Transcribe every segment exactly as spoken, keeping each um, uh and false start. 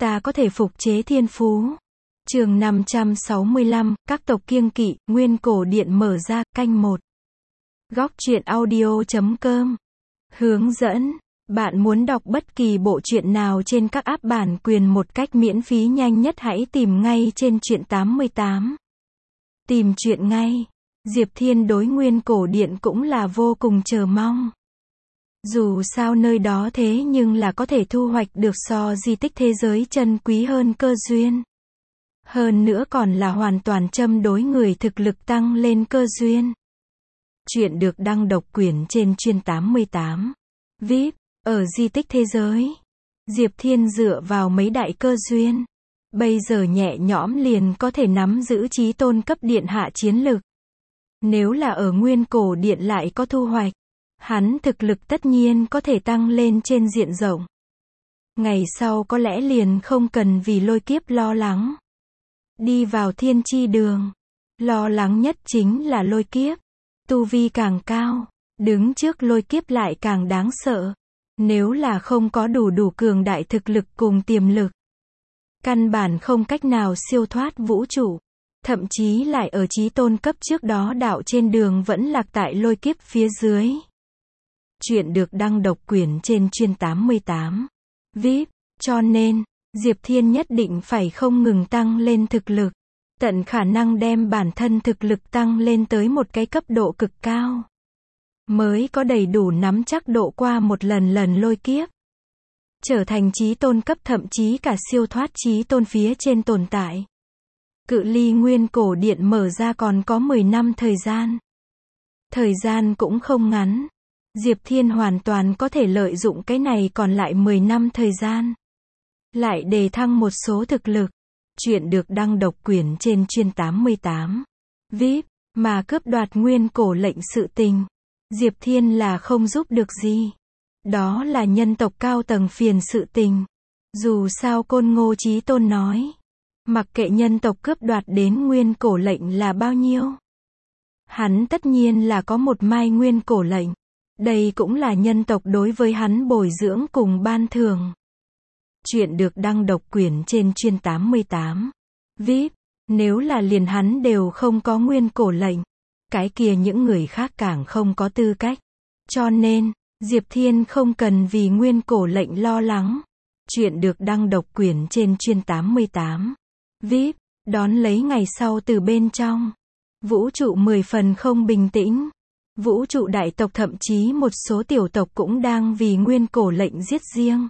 ta có thể phục chế thiên phú. Chương năm trăm sáu mươi lăm, các tộc kiêng kỵ, nguyên cổ điện mở ra, canh một. Góc truyện audio chấm com. Hướng dẫn. Bạn muốn đọc bất kỳ bộ truyện nào trên các app bản quyền một cách miễn phí nhanh nhất hãy tìm ngay trên truyện tám mươi tám. Tìm truyện ngay. Diệp Thiên đối nguyên cổ điện cũng là vô cùng chờ mong. Dù sao nơi đó thế nhưng là có thể thu hoạch được so di tích thế giới chân quý hơn cơ duyên. Hơn nữa còn là hoàn toàn châm đối người thực lực tăng lên cơ duyên. Chuyện được đăng độc quyền trên truyện tám mươi tám. vê i pê, ở di tích thế giới. Diệp Thiên dựa vào mấy đại cơ duyên. Bây giờ nhẹ nhõm liền có thể nắm giữ chí tôn cấp điện hạ chiến lực. Nếu là ở nguyên cổ điện lại có thu hoạch, hắn thực lực tất nhiên có thể tăng lên trên diện rộng. Ngày sau có lẽ liền không cần vì lôi kiếp lo lắng. Đi vào thiên chi đường. Lo lắng nhất chính là lôi kiếp. Tu vi càng cao, đứng trước lôi kiếp lại càng đáng sợ. Nếu là không có đủ đủ cường đại thực lực cùng tiềm lực, căn bản không cách nào siêu thoát vũ trụ. Thậm chí lại ở chí tôn cấp trước đó đạo trên đường vẫn lạc tại lôi kiếp phía dưới. Chuyện được đăng độc quyền trên truyện tám mươi tám. vê i pê, cho nên, Diệp Thiên nhất định phải không ngừng tăng lên thực lực. Tận khả năng đem bản thân thực lực tăng lên tới một cái cấp độ cực cao. Mới có đầy đủ nắm chắc độ qua một lần lần lôi kiếp. Trở thành chí tôn cấp thậm chí cả siêu thoát chí tôn phía trên tồn tại. Cự ly nguyên cổ điện mở ra còn có mười năm thời gian. Thời gian cũng không ngắn. Diệp Thiên hoàn toàn có thể lợi dụng cái này còn lại mười năm thời gian. Lại đề thăng một số thực lực. Chuyện được đăng độc quyền trên truyện tám mươi tám. vê i pê, mà cướp đoạt nguyên cổ lệnh sự tình. Diệp Thiên là không giúp được gì. Đó là nhân tộc cao tầng phiền sự tình. Dù sao Côn Ngô Chí Tôn nói. Mặc kệ nhân tộc cướp đoạt đến nguyên cổ lệnh là bao nhiêu. Hắn tất nhiên là có một mai nguyên cổ lệnh. Đây cũng là nhân tộc đối với hắn bồi dưỡng cùng ban thưởng. Chuyện được đăng độc quyền trên truyện tám mươi tám. vê i pê, nếu là liền hắn đều không có nguyên cổ lệnh. Cái kia những người khác càng không có tư cách. Cho nên, Diệp Thiên không cần vì nguyên cổ lệnh lo lắng. Chuyện được đăng độc quyền trên truyện tám mươi tám. vê i pê, đón lấy ngày sau từ bên trong. Vũ trụ mười phần không bình tĩnh. Vũ trụ đại tộc thậm chí một số tiểu tộc cũng đang vì nguyên cổ lệnh giết riêng.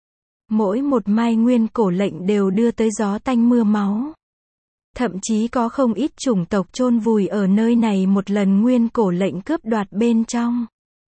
Mỗi một mai nguyên cổ lệnh đều đưa tới gió tanh mưa máu. Thậm chí có không ít chủng tộc chôn vùi ở nơi này một lần nguyên cổ lệnh cướp đoạt bên trong.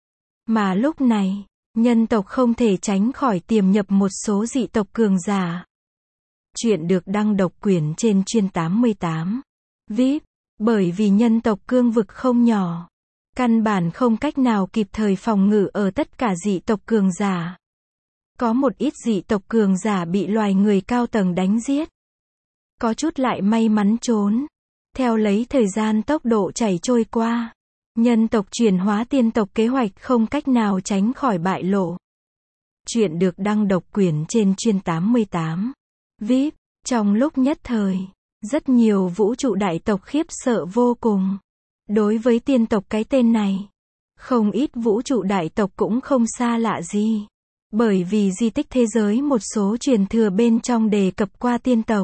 Mà lúc này, nhân tộc không thể tránh khỏi tiềm nhập một số dị tộc cường giả. Chuyện được đăng độc quyền trên truyện tám mươi tám. vê i pê, bởi vì nhân tộc cương vực không nhỏ. Căn bản không cách nào kịp thời phòng ngự ở tất cả dị tộc cường giả. Có một ít dị tộc cường giả bị loài người cao tầng đánh giết. Có chút lại may mắn trốn. Theo lấy thời gian tốc độ chảy trôi qua. Nhân tộc chuyển hóa tiên tộc kế hoạch không cách nào tránh khỏi bại lộ. Chuyện được đăng độc quyền trên truyện tám mươi tám. vê i pê, trong lúc nhất thời, rất nhiều vũ trụ đại tộc khiếp sợ vô cùng. Đối với tiên tộc cái tên này, không ít vũ trụ đại tộc cũng không xa lạ gì. Bởi vì di tích thế giới một số truyền thừa bên trong đề cập qua tiên tộc.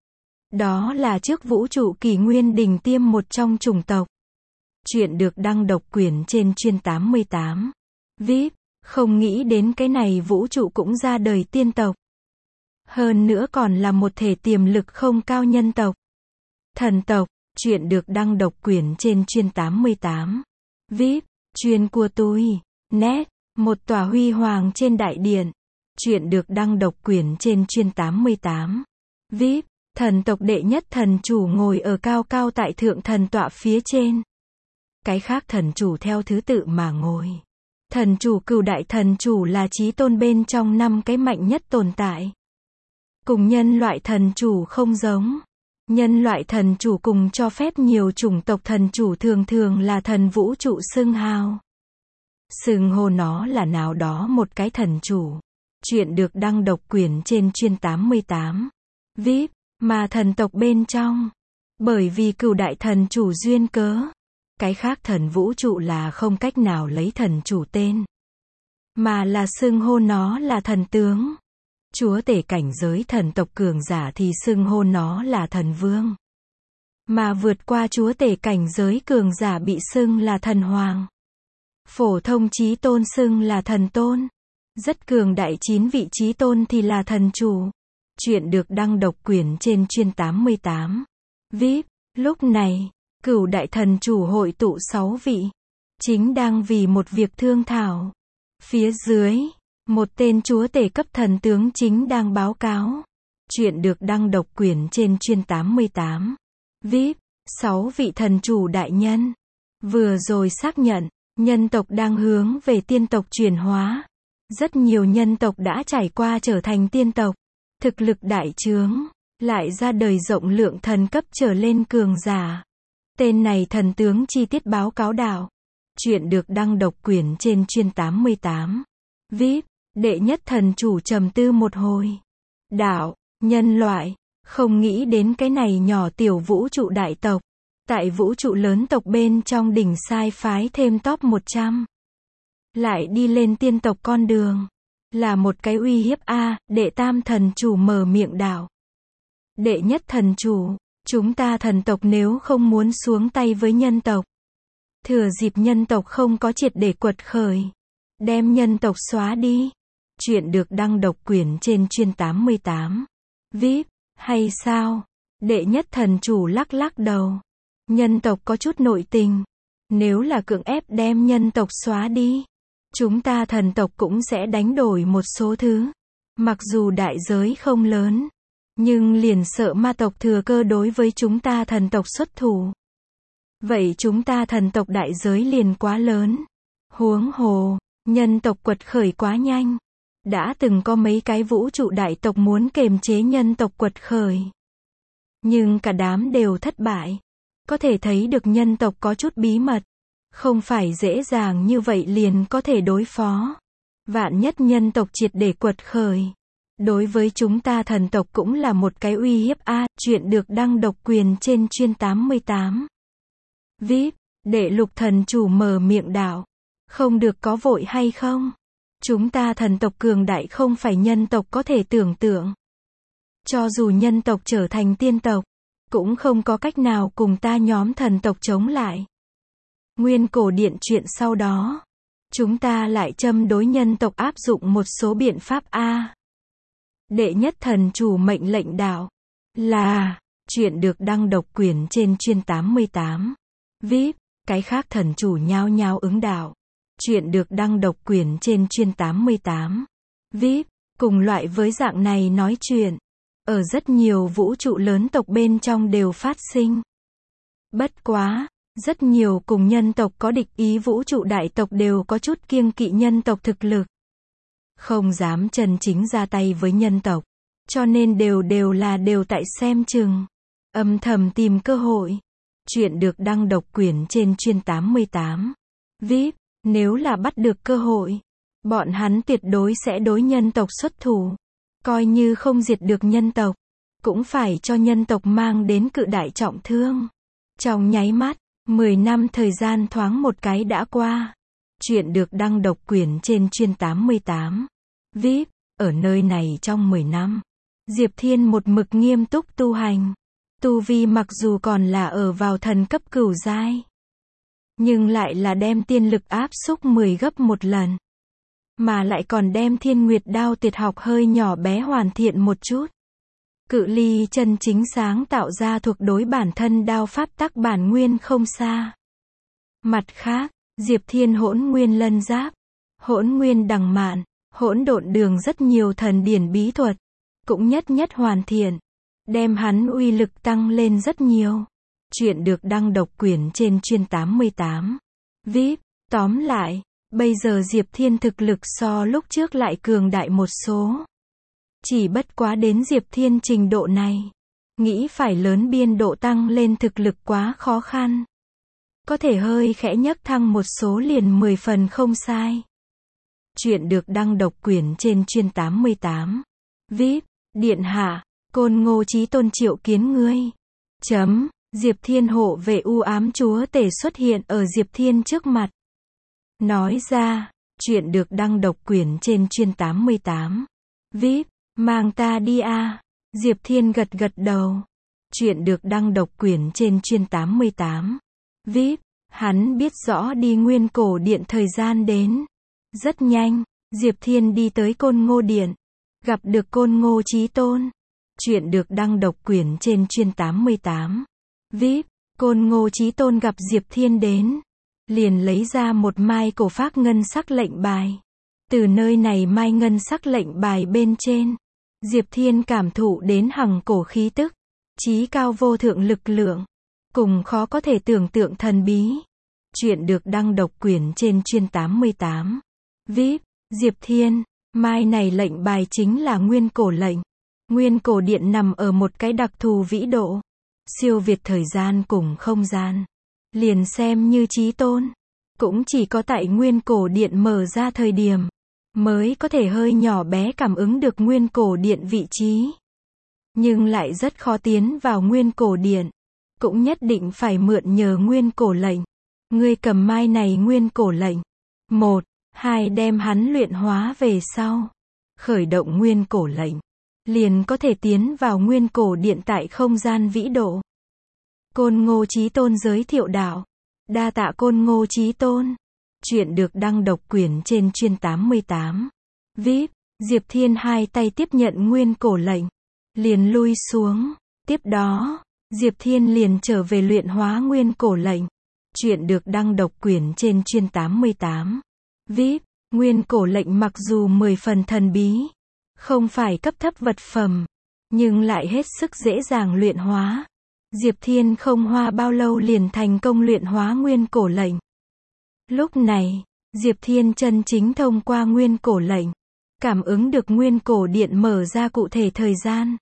Đó là trước vũ trụ kỷ nguyên đỉnh tiêm một trong chủng tộc. Chuyện được đăng độc quyền trên truyện tám mươi tám. vê i pê, không nghĩ đến cái này vũ trụ cũng ra đời tiên tộc. Hơn nữa còn là một thể tiềm lực không cao nhân tộc. Thần tộc, chuyện được đăng độc quyền trên truyện tám mươi tám. vê i pê, truyền của tôi, nét, một tòa huy hoàng trên đại điện. Chuyện được đăng độc quyền trên truyện tám mươi tám. vê i pê, thần tộc đệ nhất thần chủ ngồi ở cao cao tại thượng thần tọa phía trên. Cái khác thần chủ theo thứ tự mà ngồi. Thần chủ cửu đại thần chủ là chí tôn bên trong năm cái mạnh nhất tồn tại. Cùng nhân loại thần chủ không giống. Nhân loại thần chủ cùng cho phép nhiều chủng tộc thần chủ thường thường là thần vũ trụ xưng hào. Xưng hô nó là nào đó một cái thần chủ. Chuyện được đăng độc quyền trên chuyên tám mươi tám. vê i pê, mà thần tộc bên trong. Bởi vì cửu đại thần chủ duyên cớ. Cái khác thần vũ trụ là không cách nào lấy thần chủ tên. Mà là xưng hô nó là thần tướng. Chúa tể cảnh giới thần tộc cường giả thì xưng hô nó là thần vương. Mà vượt qua chúa tể cảnh giới cường giả bị xưng là thần hoàng. Phổ thông chí tôn xưng là thần tôn. Rất cường đại chín vị chí tôn thì là thần chủ. Chuyện được đăng độc quyền trên chuyên tám mươi tám. vê i pê, lúc này, cửu đại thần chủ hội tụ sáu vị. Chính đang vì một việc thương thảo. Phía dưới, một tên chúa tể cấp thần tướng chính đang báo cáo. Chuyện được đăng độc quyền trên chuyên tám mươi tám. vê i pê, sáu vị thần chủ đại nhân. Vừa rồi xác nhận, nhân tộc đang hướng về tiên tộc chuyển hóa. Rất nhiều nhân tộc đã trải qua trở thành tiên tộc. Thực lực đại trướng, lại ra đời rộng lượng thần cấp trở lên cường giả. Tên này thần tướng chi tiết báo cáo đạo. Chuyện được đăng độc quyền trên chuyên tám mươi tám. vê i pê, đệ nhất thần chủ trầm tư một hồi. Đạo, nhân loại, không nghĩ đến cái này nhỏ tiểu vũ trụ đại tộc. Tại vũ trụ lớn tộc bên trong đỉnh sai phái thêm top một trăm. Lại đi lên tiên tộc con đường. Là một cái uy hiếp a. Đệ tam thần chủ mở miệng đạo. Đệ nhất thần chủ, chúng ta thần tộc nếu không muốn xuống tay với nhân tộc. Thừa dịp nhân tộc không có triệt để quật khởi. Đem nhân tộc xóa đi. Chuyện được đăng độc quyền trên chuyên tám mươi tám. vê i pê, hay sao? Đệ nhất thần chủ lắc lắc đầu. Nhân tộc có chút nội tình. Nếu là cưỡng ép đem nhân tộc xóa đi. Chúng ta thần tộc cũng sẽ đánh đổi một số thứ. Mặc dù đại giới không lớn. Nhưng liền sợ ma tộc thừa cơ đối với chúng ta thần tộc xuất thủ. Vậy chúng ta thần tộc đại giới liền quá lớn. Huống hồ, nhân tộc quật khởi quá nhanh. Đã từng có mấy cái vũ trụ đại tộc muốn kềm chế nhân tộc quật khởi. Nhưng cả đám đều thất bại. Có thể thấy được nhân tộc có chút bí mật. Không phải dễ dàng như vậy liền có thể đối phó. Vạn nhất nhân tộc triệt để quật khởi. Đối với chúng ta thần tộc cũng là một cái uy hiếp a. Chuyện được đăng độc quyền trên chuyên tám mươi tám. vê i pê, đệ lục thần chủ mở miệng đạo. Không được có vội hay không? Chúng ta thần tộc cường đại không phải nhân tộc có thể tưởng tượng. Cho dù nhân tộc trở thành tiên tộc, cũng không có cách nào cùng ta nhóm thần tộc chống lại. Nguyên cổ điện chuyện sau đó, chúng ta lại châm đối nhân tộc áp dụng một số biện pháp a. Đệ nhất thần chủ mệnh lệnh đạo. Là, chuyện được đăng độc quyền trên chuyên tám mươi tám. vê i pê, cái khác thần chủ nhao nhao ứng đạo. Chuyện được đăng độc quyền trên chuyên tám mươi tám. vê i pê, cùng loại với dạng này nói chuyện. Ở rất nhiều vũ trụ lớn tộc bên trong đều phát sinh. Bất quá, rất nhiều cùng nhân tộc có địch ý vũ trụ đại tộc đều có chút kiêng kỵ nhân tộc thực lực. Không dám chân chính ra tay với nhân tộc. Cho nên đều đều là đều tại xem chừng. Âm thầm tìm cơ hội. Chuyện được đăng độc quyền trên chuyên tám mươi tám. vê i pê, nếu là bắt được cơ hội, bọn hắn tuyệt đối sẽ đối nhân tộc xuất thủ. Coi như không diệt được nhân tộc, cũng phải cho nhân tộc mang đến cự đại trọng thương. Trong nháy mắt, mười năm thời gian thoáng một cái đã qua. Chuyện được đăng độc quyền trên chuyên tám mươi tám. vê i pê, ở nơi này trong mười năm, Diệp Thiên một mực nghiêm túc tu hành. Tu vi mặc dù còn là ở vào thần cấp cửu giai, nhưng lại là đem tiên lực áp xúc mười gấp một lần. Mà lại còn đem Thiên Nguyệt đao tuyệt học hơi nhỏ bé hoàn thiện một chút. Cự ly chân chính sáng tạo ra thuộc đối bản thân đao pháp tắc bản nguyên không xa. Mặt khác, Diệp Thiên hỗn nguyên lân giáp, hỗn nguyên đằng mạn, hỗn độn đường rất nhiều thần điển bí thuật, cũng nhất nhất hoàn thiện, đem hắn uy lực tăng lên rất nhiều. Chuyện được đăng độc quyền trên chuyên tám mươi tám. vê i pê, tóm lại, bây giờ Diệp Thiên thực lực so lúc trước lại cường đại một số. Chỉ bất quá đến Diệp Thiên trình độ này, nghĩ phải lớn biên độ tăng lên thực lực quá khó khăn. Có thể hơi khẽ nhấc thăng một số liền mười phần không sai. Chuyện được đăng độc quyền trên chuyên tám mươi tám. vê i pê, Điện hạ, Côn Ngô Chí Tôn triệu kiến ngươi. Chấm, Diệp Thiên hộ vệ u ám chúa tể xuất hiện ở Diệp Thiên trước mặt. Nói ra, chuyện được đăng độc quyền trên chuyên tám mươi tám. vê i pê, mang ta đi a. Diệp Thiên gật gật đầu. Chuyện được đăng độc quyền trên chuyên tám mươi tám. vê i pê, hắn biết rõ đi Nguyên Cổ Điện thời gian đến. Rất nhanh, Diệp Thiên đi tới Côn Ngô Điện. Gặp được Côn Ngô Chí Tôn. Chuyện được đăng độc quyền trên chuyên tám mươi tám. vê i pê, Côn Ngô Chí Tôn gặp Diệp Thiên đến. Liền lấy ra một mai cổ phác ngân sắc lệnh bài. Từ nơi này mai ngân sắc lệnh bài bên trên. Diệp Thiên cảm thụ đến hằng cổ khí tức. Chí cao vô thượng lực lượng. Cùng khó có thể tưởng tượng thần bí. Chuyện được đăng độc quyền trên chuyên tám mươi tám. vê i pê, Diệp Thiên, mai này lệnh bài chính là Nguyên Cổ lệnh. Nguyên Cổ Điện nằm ở một cái đặc thù vĩ độ. Siêu việt thời gian cùng không gian. Liền xem như Chí Tôn. Cũng chỉ có tại Nguyên Cổ Điện mở ra thời điểm. Mới có thể hơi nhỏ bé cảm ứng được Nguyên Cổ Điện vị trí. Nhưng lại rất khó tiến vào Nguyên Cổ Điện. Cũng nhất định phải mượn nhờ Nguyên Cổ lệnh. Ngươi cầm mai này Nguyên Cổ lệnh. Một, hai đem hắn luyện hóa về sau. Khởi động Nguyên Cổ lệnh. Liền có thể tiến vào Nguyên Cổ Điện tại không gian vĩ độ. Côn Ngô Chí Tôn giới thiệu đạo. Đa tạ Côn Ngô Chí Tôn. Chuyện được đăng độc quyền trên chuyên tám mươi tám. vê i pê, Diệp Thiên hai tay tiếp nhận Nguyên Cổ lệnh. Liền lui xuống. Tiếp đó, Diệp Thiên liền trở về luyện hóa Nguyên Cổ lệnh. Chuyện được đăng độc quyền trên chuyên tám mươi tám. vê i pê, Nguyên Cổ lệnh mặc dù mười phần thần bí. Không phải cấp thấp vật phẩm. Nhưng lại hết sức dễ dàng luyện hóa. Diệp Thiên không hoa bao lâu liền thành công luyện hóa Nguyên Cổ lệnh. Lúc này, Diệp Thiên chân chính thông qua Nguyên Cổ lệnh. Cảm ứng được Nguyên Cổ Điện mở ra cụ thể thời gian.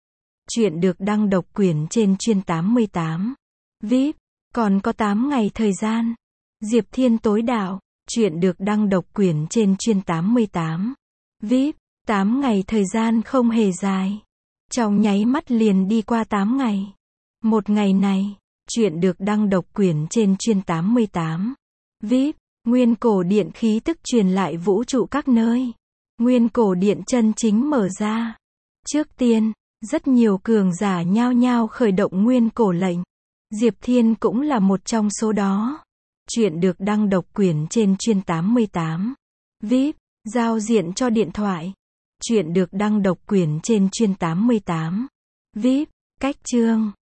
Chuyện được đăng độc quyền trên chuyên tám mươi tám. vê i pê, còn có tám ngày thời gian. Diệp Thiên tối đạo. Chuyện được đăng độc quyền trên chuyên tám mươi tám. vê i pê, tám ngày thời gian không hề dài. Trong nháy mắt liền đi qua tám ngày. Một ngày này, chuyện được đăng độc quyền trên chuyên tám mươi tám. vê i pê, Nguyên Cổ Điện khí tức truyền lại vũ trụ các nơi. Nguyên Cổ Điện chân chính mở ra. Trước tiên, rất nhiều cường giả nhao nhao khởi động Nguyên Cổ lệnh. Diệp Thiên cũng là một trong số đó. Chuyện được đăng độc quyền trên chuyên tám mươi tám. vê i pê, giao diện cho điện thoại. Chuyện được đăng độc quyền trên chuyên tám mươi tám. vê i pê, cách chương.